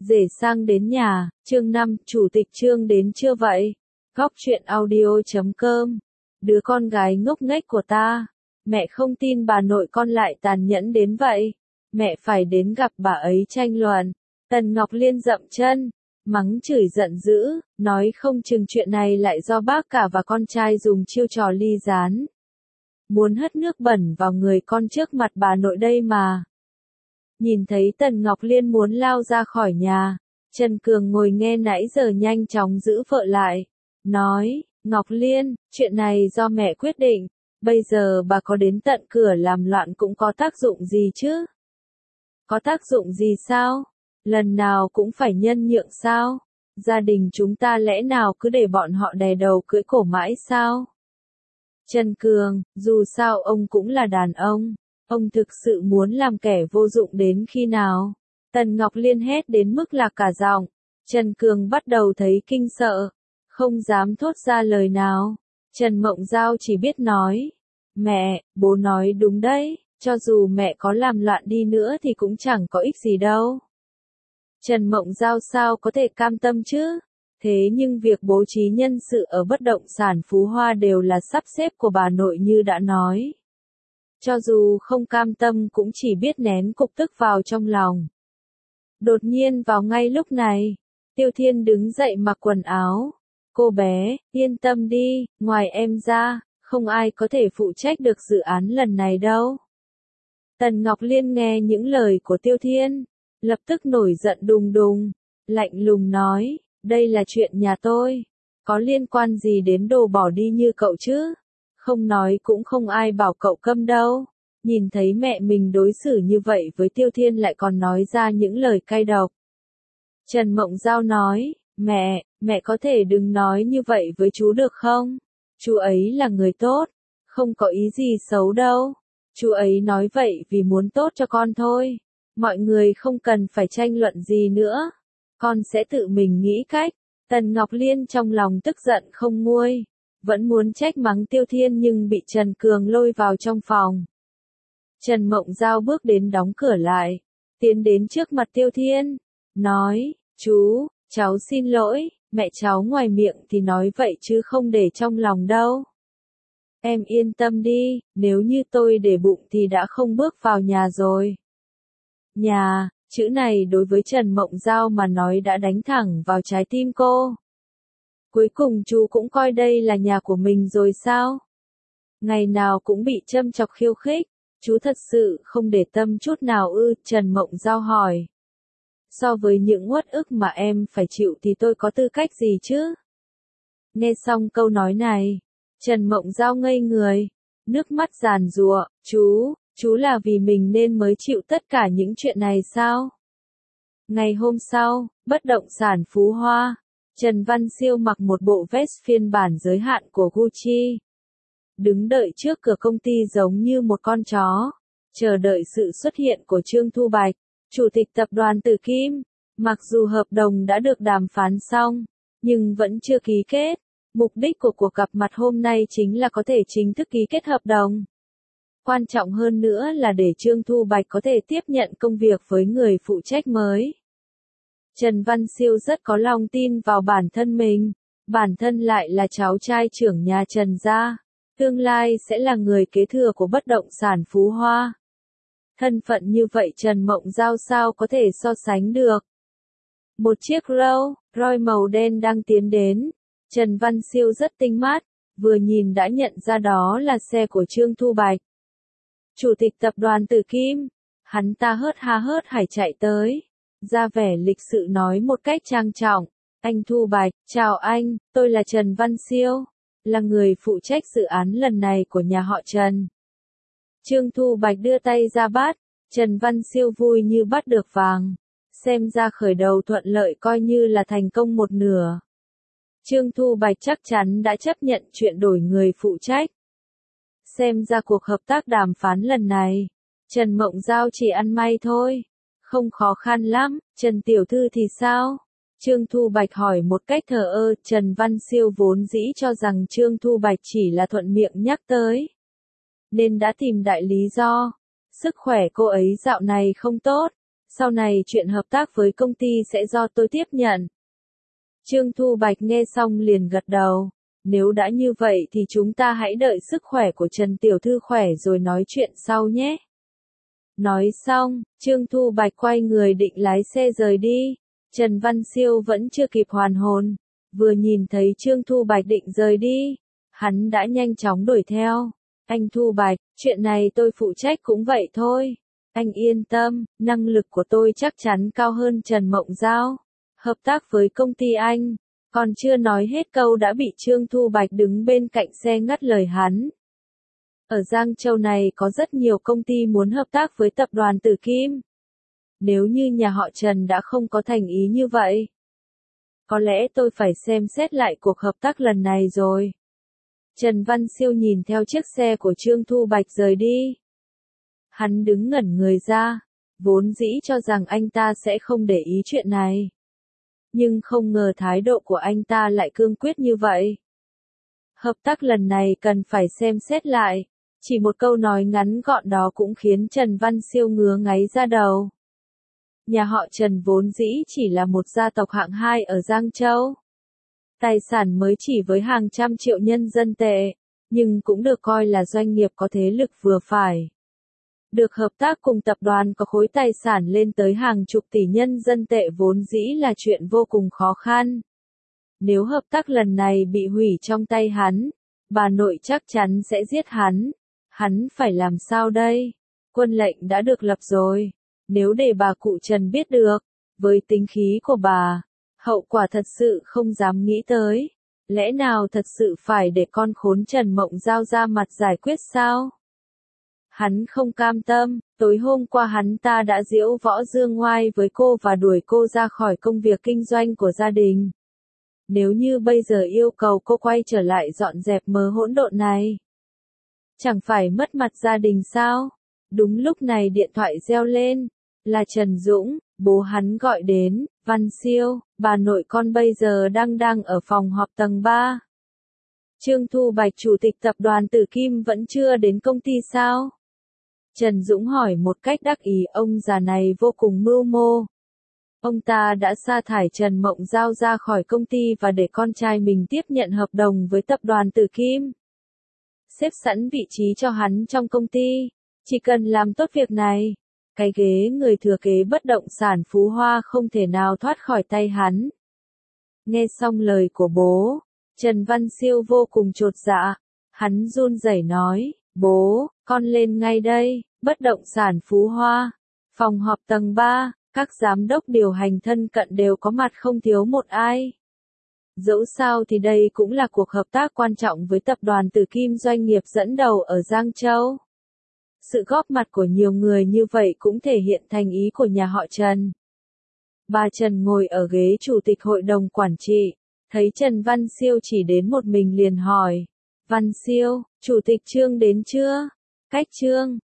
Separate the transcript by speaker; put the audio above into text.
Speaker 1: Rể sang đến nhà, chương 5, chủ tịch Trương đến chưa vậy? Góc truyện audio.com. Đứa con gái ngốc nghếch của ta. Mẹ không tin bà nội con lại tàn nhẫn đến vậy. Mẹ phải đến gặp bà ấy tranh luận. Tần Ngọc Liên dậm chân, mắng chửi giận dữ, nói không chừng chuyện này lại do bác cả và con trai dùng chiêu trò ly gián. Muốn hất nước bẩn vào người con trước mặt bà nội đây mà. Nhìn thấy Tần Ngọc Liên muốn lao ra khỏi nhà, Trần Cường ngồi nghe nãy giờ nhanh chóng giữ vợ lại. Nói, Ngọc Liên, chuyện này do mẹ quyết định, bây giờ bà có đến tận cửa làm loạn cũng có tác dụng gì chứ? Có tác dụng gì sao? Lần nào cũng phải nhân nhượng sao? Gia đình chúng ta lẽ nào cứ để bọn họ đè đầu cưỡi cổ mãi sao? Trần Cường, dù sao ông cũng là đàn ông thực sự muốn làm kẻ vô dụng đến khi nào? Tần Ngọc Liên hét đến mức lạc cả giọng. Trần Cường bắt đầu thấy kinh sợ, không dám thốt ra lời nào. Trần Mộng Giao chỉ biết nói, mẹ, bố nói đúng đấy, cho dù mẹ có làm loạn đi nữa thì cũng chẳng có ích gì đâu. Trần Mộng Giao sao có thể cam tâm chứ? Thế nhưng việc bố trí nhân sự ở bất động sản Phú Hoa đều là sắp xếp của bà nội như đã nói. Cho dù không cam tâm cũng chỉ biết nén cục tức vào trong lòng. Đột nhiên vào ngay lúc này, Tiêu Thiên đứng dậy mặc quần áo. Cô bé, yên tâm đi, ngoài em ra, không ai có thể phụ trách được dự án lần này đâu. Tần Ngọc Liên nghe những lời của Tiêu Thiên, lập tức nổi giận đùng đùng, lạnh lùng nói, đây là chuyện nhà tôi, có liên quan gì đến đồ bỏ đi như cậu chứ? Không nói cũng không ai bảo cậu câm đâu. Nhìn thấy mẹ mình đối xử như vậy với Tiêu Thiên lại còn nói ra những lời cay độc. Trần Mộng Giao nói, mẹ có thể đừng nói như vậy với chú được không? Chú ấy là người tốt, không có ý gì xấu đâu. Chú ấy nói vậy vì muốn tốt cho con thôi. Mọi người không cần phải tranh luận gì nữa. Con sẽ tự mình nghĩ cách. Tần Ngọc Liên trong lòng tức giận không nguôi. Vẫn muốn trách mắng Tiêu Thiên nhưng bị Trần Cường lôi vào trong phòng. Trần Mộng Giao bước đến đóng cửa lại. Tiến đến trước mặt Tiêu Thiên. Nói, chú, cháu xin lỗi, mẹ cháu ngoài miệng thì nói vậy chứ không để trong lòng đâu. Em yên tâm đi, nếu như tôi để bụng thì đã không bước vào nhà rồi. Nhà, chữ này đối với Trần Mộng Giao mà nói đã đánh thẳng vào trái tim cô. Cuối cùng chú cũng coi đây là nhà của mình rồi sao? Ngày nào cũng bị châm chọc khiêu khích, chú thật sự không để tâm chút nào ư? Trần Mộng Giao hỏi. So với những uất ức mà em phải chịu thì tôi có tư cách gì chứ? Nghe xong câu nói này, Trần Mộng Giao ngây người, nước mắt giàn giụa, chú là vì mình nên mới chịu tất cả những chuyện này sao? Ngày hôm sau, bất động sản Phú Hoa, Trần Văn Siêu mặc một bộ vest phiên bản giới hạn của Gucci. Đứng đợi trước cửa công ty giống như một con chó, chờ đợi sự xuất hiện của Trương Thu Bạch, chủ tịch tập đoàn Tử Kim. Mặc dù hợp đồng đã được đàm phán xong, nhưng vẫn chưa ký kết. Mục đích của cuộc gặp mặt hôm nay chính là có thể chính thức ký kết hợp đồng. Quan trọng hơn nữa là để Trương Thu Bạch có thể tiếp nhận công việc với người phụ trách mới. Trần Văn Siêu rất có lòng tin vào bản thân mình, bản thân lại là cháu trai trưởng nhà Trần gia, tương lai sẽ là người kế thừa của bất động sản Phú Hoa. Thân phận như vậy Trần Mộng Giao sao có thể so sánh được. Một chiếc Rolls Royce màu đen đang tiến đến. Trần Văn Siêu rất tinh mắt, vừa nhìn đã nhận ra đó là xe của Trương Thu Bạch. Chủ tịch tập đoàn Tử Kim, hắn ta hớt ha hớt hải chạy tới, ra vẻ lịch sự nói một cách trang trọng, anh Thu Bạch, chào anh, tôi là Trần Văn Siêu, là người phụ trách dự án lần này của nhà họ Trần. Trương Thu Bạch đưa tay ra bắt, Trần Văn Siêu vui như bắt được vàng, xem ra khởi đầu thuận lợi coi như là thành công một nửa. Trương Thu Bạch chắc chắn đã chấp nhận chuyện đổi người phụ trách. Xem ra cuộc hợp tác đàm phán lần này, Trần Mộng Giao chỉ ăn may thôi. Không khó khăn lắm, Trần Tiểu Thư thì sao? Trương Thu Bạch hỏi một cách thờ ơ. Trần Văn Siêu vốn dĩ cho rằng Trương Thu Bạch chỉ là thuận miệng nhắc tới, nên đã tìm đại lý do. Sức khỏe cô ấy dạo này không tốt, Sau này chuyện hợp tác với công ty sẽ do tôi tiếp nhận. Trương Thu Bạch nghe xong liền gật đầu. Nếu đã như vậy thì chúng ta hãy đợi sức khỏe của Trần Tiểu Thư khỏe rồi nói chuyện sau nhé. Nói xong, Trương Thu Bạch quay người định lái xe rời đi. Trần Văn Siêu vẫn chưa kịp hoàn hồn. Vừa nhìn thấy Trương Thu Bạch định rời đi, hắn đã nhanh chóng đuổi theo. Anh Thu Bạch, chuyện này tôi phụ trách cũng vậy thôi. Anh yên tâm, năng lực của tôi chắc chắn cao hơn Trần Mộng Giao. Hợp tác với công ty anh. Còn chưa nói hết câu đã bị Trương Thu Bạch đứng bên cạnh xe ngắt lời hắn. Ở Giang Châu này có rất nhiều công ty muốn hợp tác với tập đoàn Tử Kim. Nếu như nhà họ Trần đã không có thành ý như vậy, có lẽ tôi phải xem xét lại cuộc hợp tác lần này rồi. Trần Văn Siêu nhìn theo chiếc xe của Trương Thu Bạch rời đi. Hắn đứng ngẩn người ra, vốn dĩ cho rằng anh ta sẽ không để ý chuyện này. Nhưng không ngờ thái độ của anh ta lại cương quyết như vậy. Hợp tác lần này cần phải xem xét lại. Chỉ một câu nói ngắn gọn đó cũng khiến Trần Văn Siêu ngứa ngáy ra đầu. Nhà họ Trần vốn dĩ chỉ là một gia tộc hạng 2 ở Giang Châu. Tài sản mới chỉ với hàng trăm triệu nhân dân tệ, nhưng cũng được coi là doanh nghiệp có thế lực vừa phải. Được hợp tác cùng tập đoàn có khối tài sản lên tới hàng chục tỷ nhân dân tệ vốn dĩ là chuyện vô cùng khó khăn. Nếu hợp tác lần này bị hủy trong tay hắn, bà nội chắc chắn sẽ giết hắn. Hắn phải làm sao đây? Quân lệnh đã được lập rồi. Nếu để bà cụ Trần biết được, với tính khí của bà, hậu quả thật sự không dám nghĩ tới. Lẽ nào thật sự phải để con khốn Trần Mộng Giao ra mặt giải quyết sao? Hắn không cam tâm, tối hôm qua hắn ta đã giễu võ dương ngoai với cô và đuổi cô ra khỏi công việc kinh doanh của gia đình. Nếu như bây giờ yêu cầu cô quay trở lại dọn dẹp mớ hỗn độn này, chẳng phải mất mặt gia đình sao? Đúng lúc này điện thoại reo lên, là Trần Dũng, bố hắn gọi đến. Văn Siêu, bà nội con bây giờ đang ở phòng họp tầng 3. Trương Thu Bạch chủ tịch tập đoàn Tử Kim vẫn chưa đến công ty sao? Trần Dũng hỏi một cách đắc ý. Ông già này vô cùng mưu mô. Ông ta đã sa thải Trần Mộng Giao ra khỏi công ty và để con trai mình tiếp nhận hợp đồng với tập đoàn Tử Kim. Xếp sẵn vị trí cho hắn trong công ty, chỉ cần làm tốt việc này, cái ghế người thừa kế bất động sản Phú Hoa không thể nào thoát khỏi tay hắn. Nghe xong lời của bố, Trần Văn Siêu vô cùng chột dạ, hắn run rẩy nói, bố, con lên ngay đây. Bất động sản Phú Hoa, phòng họp tầng 3, các giám đốc điều hành thân cận đều có mặt không thiếu một ai. Dẫu sao thì đây cũng là cuộc hợp tác quan trọng với tập đoàn Tử Kim, doanh nghiệp dẫn đầu ở Giang Châu. Sự góp mặt của nhiều người như vậy cũng thể hiện thành ý của nhà họ Trần. Bà Trần ngồi ở ghế chủ tịch hội đồng quản trị, thấy Trần Văn Siêu chỉ đến một mình liền hỏi. Văn Siêu, chủ tịch Trương đến chưa? Cách Trương,